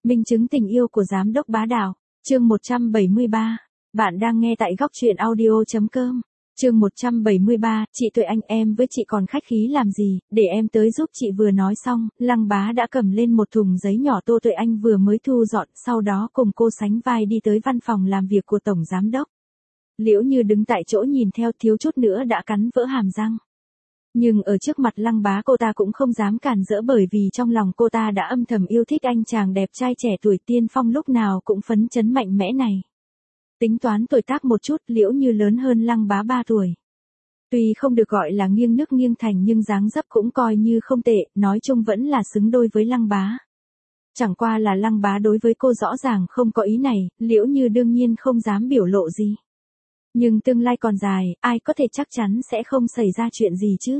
Minh chứng tình yêu của giám đốc bá đạo. Chương 173. Bạn đang nghe tại góc truyện audio.com. Chương 173, chị Tuệ Anh, em với chị còn khách khí làm gì, để em tới giúp chị. Vừa nói xong, Lăng Bá đã cầm lên một thùng giấy nhỏ Tô Tuệ Anh vừa mới thu dọn, sau đó cùng cô sánh vai đi tới văn phòng làm việc của tổng giám đốc. Liễu Như đứng tại chỗ nhìn theo, thiếu chút nữa đã cắn vỡ hàm răng. Nhưng ở trước mặt Lăng Bá cô ta cũng không dám cản rỡ, bởi vì trong lòng cô ta đã âm thầm yêu thích anh chàng đẹp trai trẻ tuổi tiên phong lúc nào cũng phấn chấn mạnh mẽ này. Tính toán tuổi tác một chút, Liễu Như lớn hơn Lăng Bá 3 tuổi. Tuy không được gọi là nghiêng nước nghiêng thành nhưng dáng dấp cũng coi như không tệ, nói chung vẫn là xứng đôi với Lăng Bá. Chẳng qua là Lăng Bá đối với cô rõ ràng không có ý này, Liễu Như đương nhiên không dám biểu lộ gì. Nhưng tương lai còn dài, ai có thể chắc chắn sẽ không xảy ra chuyện gì chứ.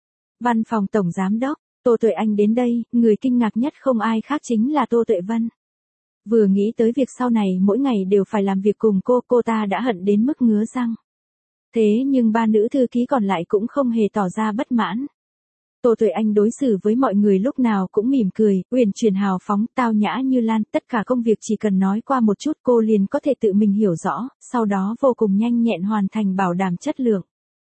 Văn phòng tổng giám đốc, Tô Tuệ Anh đến đây, người kinh ngạc nhất không ai khác chính là Tô Tuệ Vân. Vừa nghĩ tới việc sau này mỗi ngày đều phải làm việc cùng cô ta đã hận đến mức ngứa răng. Thế nhưng ba nữ thư ký còn lại cũng không hề tỏ ra bất mãn. Tô Tuệ Anh đối xử với mọi người lúc nào cũng mỉm cười, uyển chuyển hào phóng, tao nhã như lan, tất cả công việc chỉ cần nói qua một chút cô liền có thể tự mình hiểu rõ, sau đó vô cùng nhanh nhẹn hoàn thành, bảo đảm chất lượng.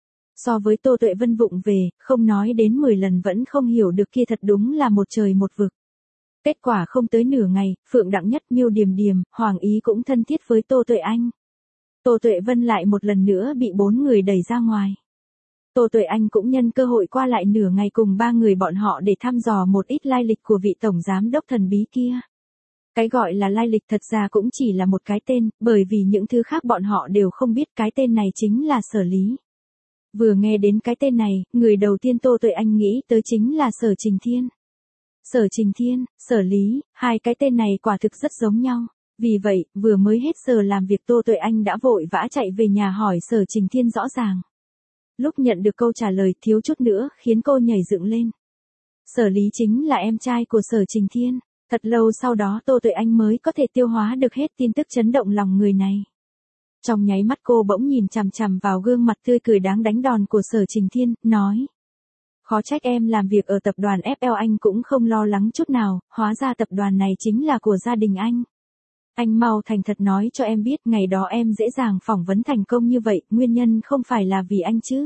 So với Tô Tuệ Vân vụng về, không nói đến 10 lần vẫn không hiểu được kia thật đúng là một trời một vực. Kết quả không tới nửa ngày, Phượng Đặng Nhất, Miêu Điềm Điềm, Hoàng Ý cũng thân thiết với Tô Tuệ Anh. Tô Tuệ Vân lại một lần nữa bị 4 người đẩy ra ngoài. Tô Tuệ Anh cũng nhân cơ hội qua lại nửa ngày cùng 3 người bọn họ để thăm dò một ít lai lịch của vị tổng giám đốc thần bí kia. Cái gọi là lai lịch thật ra cũng chỉ là một cái tên, bởi vì những thứ khác bọn họ đều không biết, cái tên này chính là Sở Lý. Vừa nghe đến cái tên này, người đầu tiên Tô Tuệ Anh nghĩ tới chính là Sở Trình Thiên. Sở Trình Thiên, Sở Lý, hai cái tên này quả thực rất giống nhau. Vì vậy, vừa mới hết giờ làm việc Tô Tuệ Anh đã vội vã chạy về nhà hỏi Sở Trình Thiên rõ ràng. Lúc nhận được câu trả lời thiếu chút nữa khiến cô nhảy dựng lên. Sở Lý chính là em trai của Sở Trình Thiên. Thật lâu sau đó Tô Tuệ Anh mới có thể tiêu hóa được hết tin tức chấn động lòng người này. Trong nháy mắt cô bỗng nhìn chằm chằm vào gương mặt tươi cười đáng đánh đòn của Sở Trình Thiên, nói. Khó trách em làm việc ở tập đoàn FL anh cũng không lo lắng chút nào, hóa ra tập đoàn này chính là của gia đình anh. Anh mau thành thật nói cho em biết, ngày đó em dễ dàng phỏng vấn thành công như vậy, nguyên nhân không phải là vì anh chứ.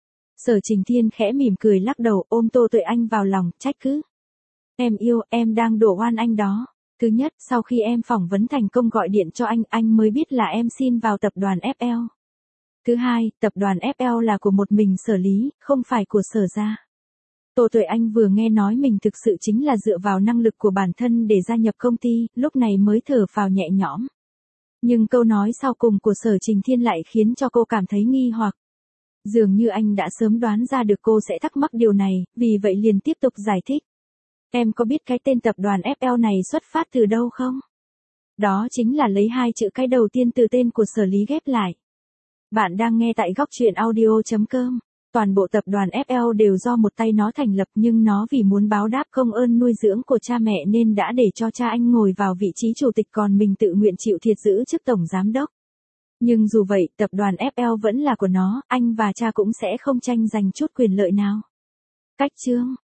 Sở Trình Thiên khẽ mỉm cười lắc đầu, ôm Tô Tuệ Anh vào lòng, trách cứ. Em yêu, em đang đổ oan anh đó. Thứ nhất, sau khi em phỏng vấn thành công gọi điện cho anh mới biết là em xin vào tập đoàn FL. Thứ hai, tập đoàn FL là của một mình Sở Lý, không phải của Sở gia. Tô Tuệ Anh vừa nghe nói mình thực sự chính là dựa vào năng lực của bản thân để gia nhập công ty, lúc này mới thở phào nhẹ nhõm. Nhưng câu nói sau cùng của Sở Trình Thiên lại khiến cho cô cảm thấy nghi hoặc. Dường như anh đã sớm đoán ra được cô sẽ thắc mắc điều này, vì vậy liền tiếp tục giải thích. Em có biết cái tên tập đoàn FL này xuất phát từ đâu không? Đó chính là lấy hai chữ cái đầu tiên từ tên của Sở Lý ghép lại. Bạn đang nghe tại góc truyện audio.com. Toàn bộ tập đoàn FL đều do một tay nó thành lập, nhưng nó vì muốn báo đáp công ơn nuôi dưỡng của cha mẹ nên đã để cho cha anh ngồi vào vị trí chủ tịch, còn mình tự nguyện chịu thiệt giữ chức tổng giám đốc. Nhưng dù vậy, tập đoàn FL vẫn là của nó, anh và cha cũng sẽ không tranh giành chút quyền lợi nào. Cách chương,